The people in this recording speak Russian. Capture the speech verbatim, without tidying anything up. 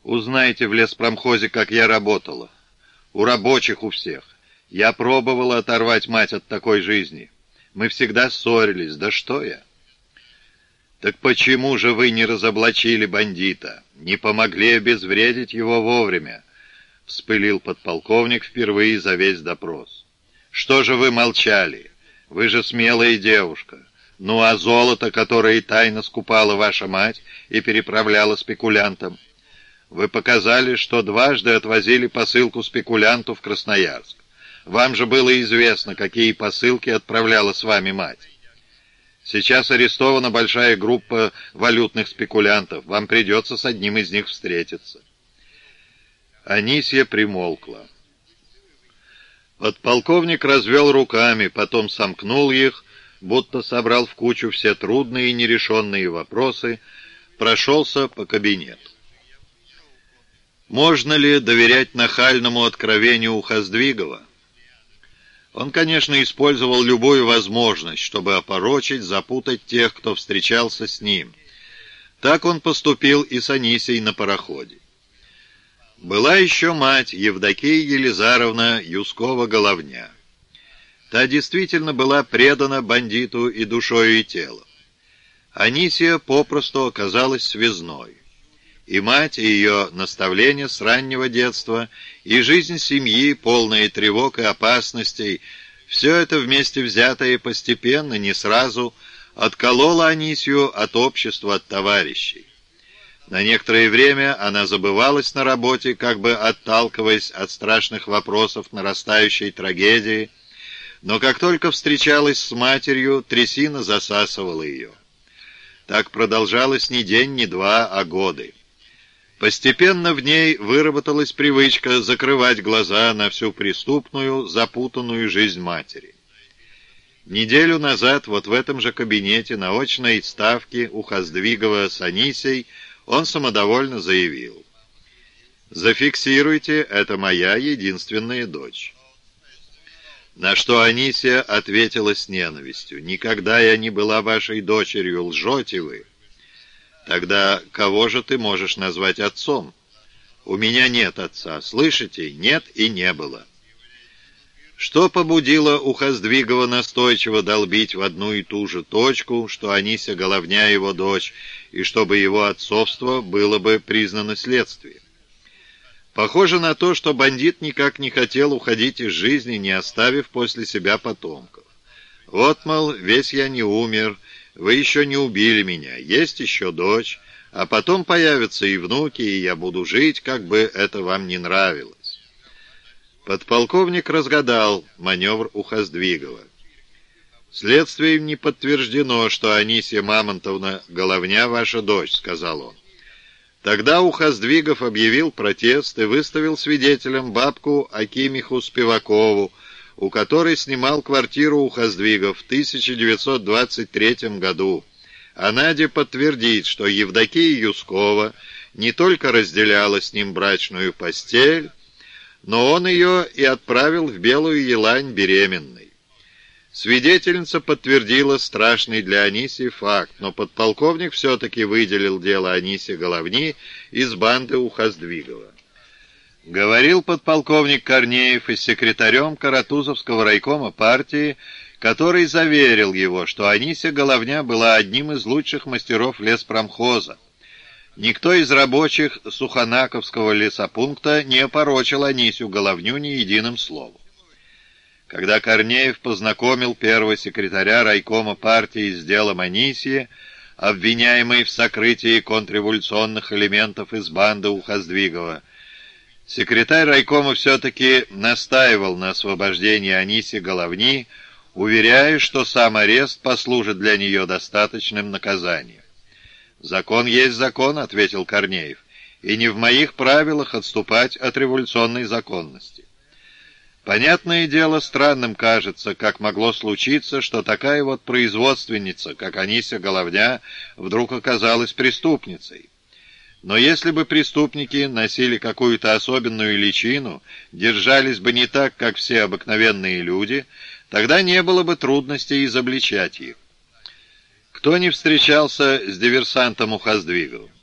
Узнайте в леспромхозе, как я работала. У рабочих у всех. Я пробовала оторвать мать от такой жизни. Мы всегда ссорились. Да что я? Так почему же вы не разоблачили бандита? Не помогли обезвредить его вовремя? Вспылил подполковник впервые за весь допрос. Что же вы молчали? Вы же смелая девушка. Ну а золото, которое тайно скупала ваша мать и переправляла спекулянтам? Вы показали, что дважды отвозили посылку спекулянту в Красноярск. Вам же было известно, какие посылки отправляла с вами мать. Сейчас арестована большая группа валютных спекулянтов. Вам придется с одним из них встретиться. Анисья примолкла. Подполковник развел руками, потом сомкнул их, будто собрал в кучу все трудные и нерешенные вопросы, прошелся по кабинету. Можно ли доверять нахальному откровению Ухоздвигова? Он, конечно, использовал любую возможность, чтобы опорочить, запутать тех, кто встречался с ним. Так он поступил и с Анисией на пароходе. Была еще мать, Евдокия Елизаровна Юскова-Головня. Та действительно была предана бандиту и душою, и телом. Анисия попросту оказалась связной. И мать, и ее наставления с раннего детства, и жизнь семьи, полная тревог и опасностей, все это вместе взятое постепенно, не сразу, откололо Анисию от общества, от товарищей. На некоторое время она забывалась на работе, как бы отталкиваясь от страшных вопросов нарастающей трагедии, но как только встречалась с матерью, трясина засасывала ее. Так продолжалось не день, не два, а годы. Постепенно в ней выработалась привычка закрывать глаза на всю преступную, запутанную жизнь матери. Неделю назад вот в этом же кабинете на очной ставке у Ухоздвигова с Анисией он самодовольно заявил: «Зафиксируйте, это моя единственная дочь». На что Анисия ответила с ненавистью: «Никогда я не была вашей дочерью, лжете вы». «Тогда кого же ты можешь назвать отцом?» «У меня нет отца, слышите? Нет и не было». Что побудило Ухоздвигова настойчиво долбить в одну и ту же точку, что Анися Головня его дочь, и чтобы его отцовство было бы признано следствием? Похоже на то, что бандит никак не хотел уходить из жизни, не оставив после себя потомков. Вот, мол, весь я не умер, вы еще не убили меня, есть еще дочь, а потом появятся и внуки, и я буду жить, как бы это вам не нравилось. Подполковник разгадал маневр Ухоздвигова. «Следствием не подтверждено, что Анисия Мамонтовна Головня ваша дочь», — сказал он. Тогда Ухоздвигов объявил протест и выставил свидетелем бабку Акимиху Спивакову, у которой снимал квартиру Ухоздвигов в тысяча девятьсот двадцать третьем году. А Надя подтвердит, что Евдокия Юскова не только разделяла с ним брачную постель, но он ее и отправил в Белую Елань беременной. Свидетельница подтвердила страшный для Анисии факт, но подполковник все-таки выделил дело Анисии Головни из банды Ухоздвигова. Говорил подполковник Корнеев и с секретарем Каратузовского райкома партии, который заверил его, что Анисия Головня была одним из лучших мастеров леспромхоза. Никто из рабочих Сухонаковского лесопункта не опорочил Анисию Головню ни единым словом. Когда Корнеев познакомил первого секретаря райкома партии с делом Анисии, обвиняемой в сокрытии контрреволюционных элементов из банды Ухоздвигова, секретарь райкома все-таки настаивал на освобождении Анисии Головни, уверяя, что сам арест послужит для нее достаточным наказанием. «Закон есть закон», — ответил Корнеев, — «и не в моих правилах отступать от революционной законности». Понятное дело, странным кажется, как могло случиться, что такая вот производственница, как Анисия Головня, вдруг оказалась преступницей. Но если бы преступники носили какую-то особенную личину, держались бы не так, как все обыкновенные люди, тогда не было бы трудностей изобличать их. Кто не встречался с диверсантом Ухоздвиговым?